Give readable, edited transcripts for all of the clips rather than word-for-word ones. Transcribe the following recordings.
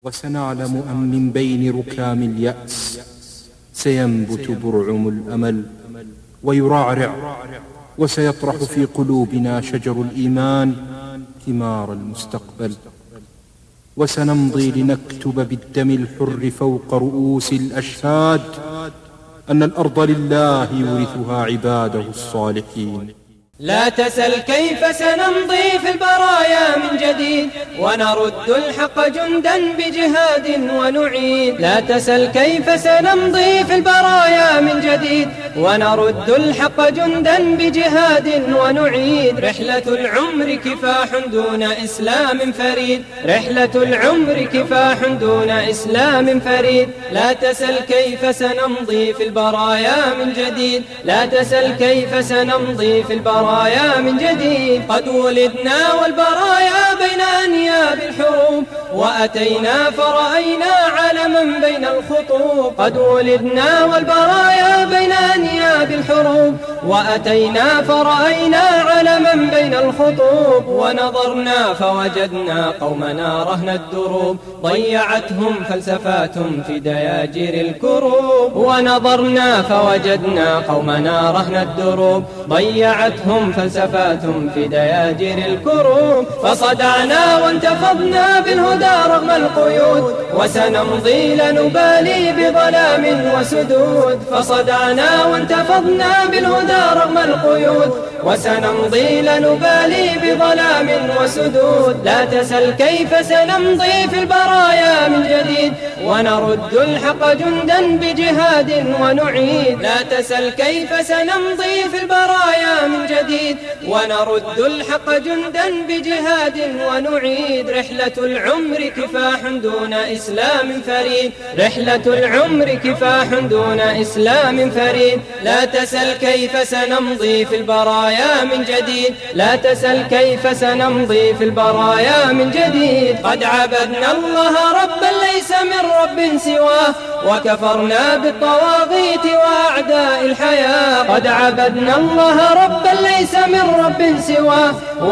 وسنعلم أن من بين ركام اليأس سينبت برعم الأمل ويرعرع، وسيطرح في قلوبنا شجر الإيمان ثمار المستقبل. وسنمضي لنكتب بالدم الحر فوق رؤوس الأشهاد أن الأرض لله يورثها عباده الصالحين. لا تسل كيف سنمضي في البرايا من جديد ونرد الحق جندا بجهاد ونعيد. لا تسل كيف سنمضي في البرايا من جديد ونرد الحق جندا بجهاد ونعيد. رحلة العمر كفاح دون إسلام فريد، رحلة العمر كفاح دون إسلام فريد. لا تسل كيف سنمضي في البرايا من جديد، لا تسل كيف سنمضي في البرايا من جديد. قد ولدنا والبرايا بين أنياب الحروب وأتينا فرأينا علما بين الخطوب. قد ولدنا والبرايا بين أنياب الحروب وأتينا فرأينا علما بين الخطوب. ونظرنا فوجدنا قومنا رهن الدروب ضيعتهم فلسفات في دياجير الكروب. ونظرنا فوجدنا قومنا رهن الدروب ضيعتهم فلسفات في دياجير الكروب. فصدعنا وانتفضنا بالهدى رغم القيود وسنمضي لا نبالي بظلام وسدود. فصدعنا وانتفضنا بالهدى رغم القيود وسنمضي لا نبالي بظلام وسدود. لا تسل كيف سنمضي في البرايا من جديد ونرد الحق جندا بجهاد ونعيد. لا تسل كيف سنمضي في البرايا من جديد ونرد الحق جندا بجهاد ونعيد. رحلة العمر كفاح دون إسلام فريد، رحلة العمر كفاح دون إسلام فريد. لا تسل كيف سنمضي في البرايا من جديد، لا تسل كيف سنمضي في البرايا من جديد. قد عبدنا الله ربا ليس من رب سواه وكفرنا بالطواغيت وأعداء الحياة. قد عبدنا الله ربا ليس من رب سواه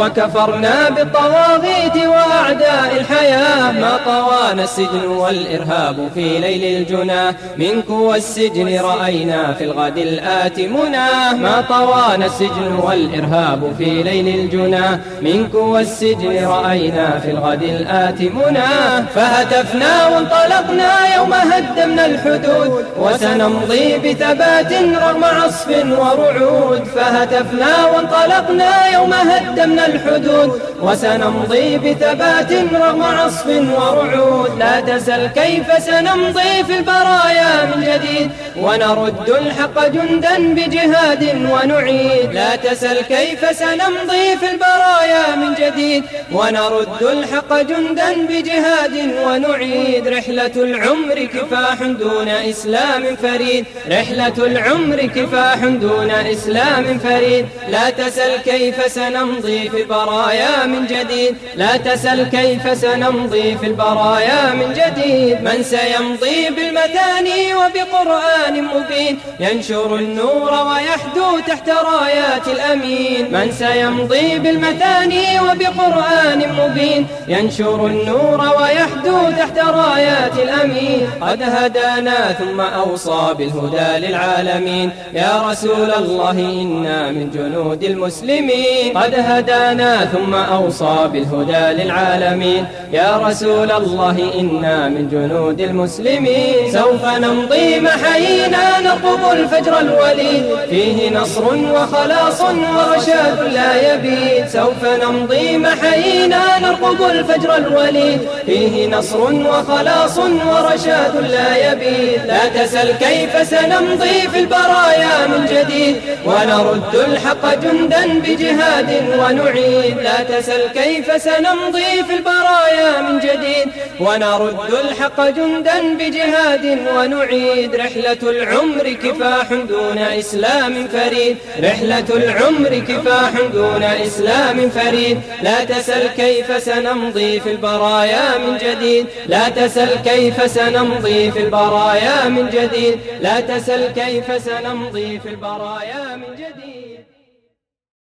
وكفرنا بالطواغيت وأعداء الحياة. ما طوانا السجن والإرهاب في ليل الجنى من قوى السجن رأينا في الغد الآت منى. ما طوانا السجن والإرهاب في ليل الجنى من قوى السجن رأينا في الغد الآت منى. فهتفنا وانطلقنا يوم هدمنا الحدود وسنمضي بثبات رغم عصف ورعود. فهتفنا وانطلقنا يوم هدمنا الحدود وسنمضي بثبات رغم عصف ورعود. لا تسل كيف سنمضي في البرايا من جديد ونرد الحق جندا بجهاد ونعيد. لا تسل كيف سنمضي في البرايا من جديد ونرد الحق جندا بجهاد ونعيد. رحلة العمر كفاح دون إسلام فريد، رحلة العمر كفاح دون إسلام فريد. لا تسل كيف سنمضي في البرايا من جديد، لا تسل كيف سنمضي في البرايا من جديد. من سيمضي بالمثاني وبقرآن مبين ينشر النور ويحدو تحت رايات الأمين. من سيمضي بالمثاني وبقرآن مبين ينشر النور ويحدو تحت رايات الأمين. قد هدانا ثم أوصى بالهدى للعالمين يا رسول الله إنا من جنود المسلمين. قد هدانا ثم أوصى بالهدى للعالمين يا رسول الله إنا من جنود المسلمين. سوف نمضي محيينا نرقب الفجر الوليد فيه نصر وخلاص ورشاد لا يبيد. سوف نمضي محيينا نرقب الفجر الوليد فيه نصر وخلاص ورشاد لا يبيد. لا تسل كيف سنمضي في البرايا من جديد ونرد الحق جندا بجهاد ونعيد. لا تسل كيف سنمضي في البرايا من جديد ونرد الحق جندا بجهاد ونعيد. رحلة العمر كفاح دون إسلام فريد، رحلة العمر كفاح دون إسلام فريد. لا تسل كيف سنمضي في البرايا من جديد، لا تسل كيف سنمضي في البرايا من جديد، لا تسل كيف سنمضي في البرايا من جديد.